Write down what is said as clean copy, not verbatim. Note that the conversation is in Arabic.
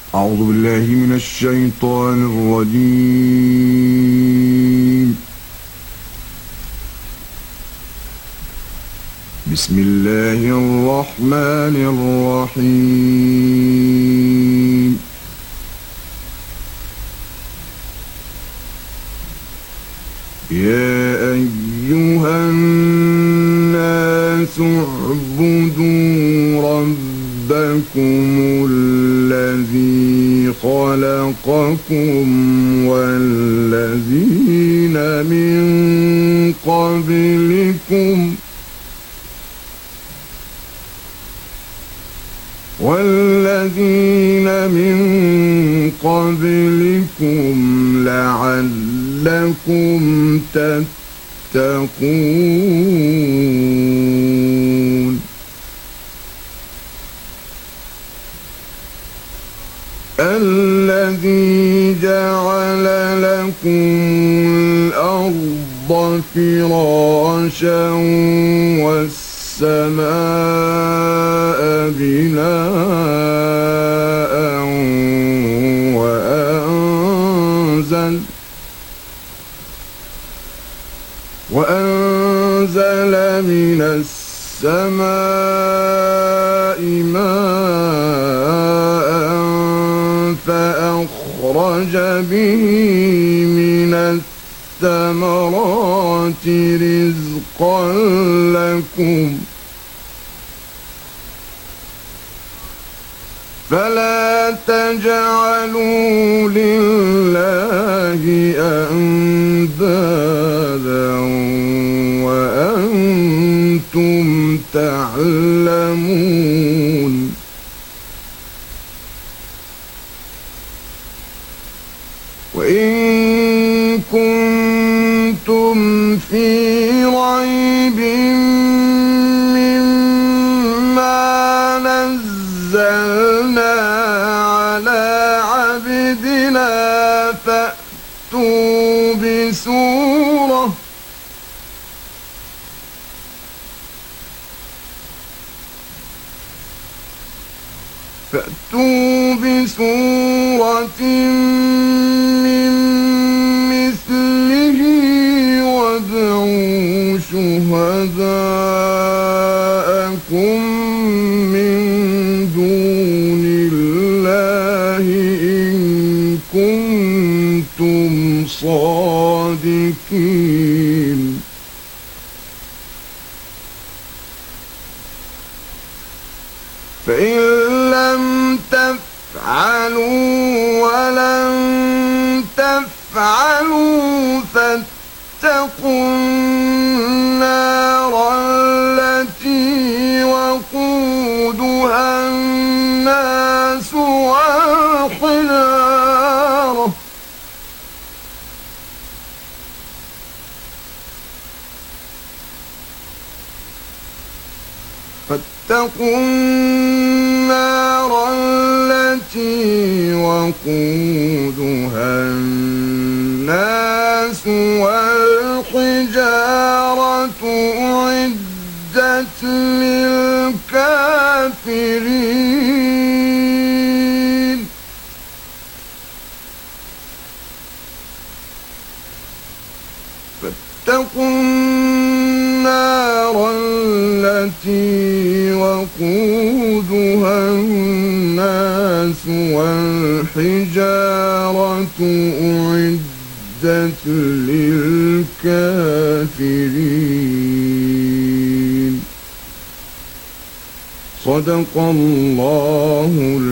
أعوذ بالله من الشيطان الرجيم. بسم الله الرحمن الرحيم. يا أيها الناس اعبدوا ربكم الذي خلقكم والذين من قبلكم لعلكم تتقون. الذي جعل لكم الأرض فراشا والسماء بناء وأنزل من السماء ماء فأخرج به من الثمرات رزقا لكم فلا تجعلوا لله أندادا وأنتم تعلمون. وإن كنتم في ريب مما نزلنا على عبدنا فأتوا بسورة من مثله وادعوا شهداءكم من دون الله إن كنتم صادقين. فإن لم تفعلوا ولن تفعلوا فاتقوا النار التي وقودها الناس والحجارة فاتقوا النار التي وقودها الناس والحجارة أعدت للكافرين. فاتقوا النار التي وقودها الناس والحجارة أعدت للكافرين. صدق الله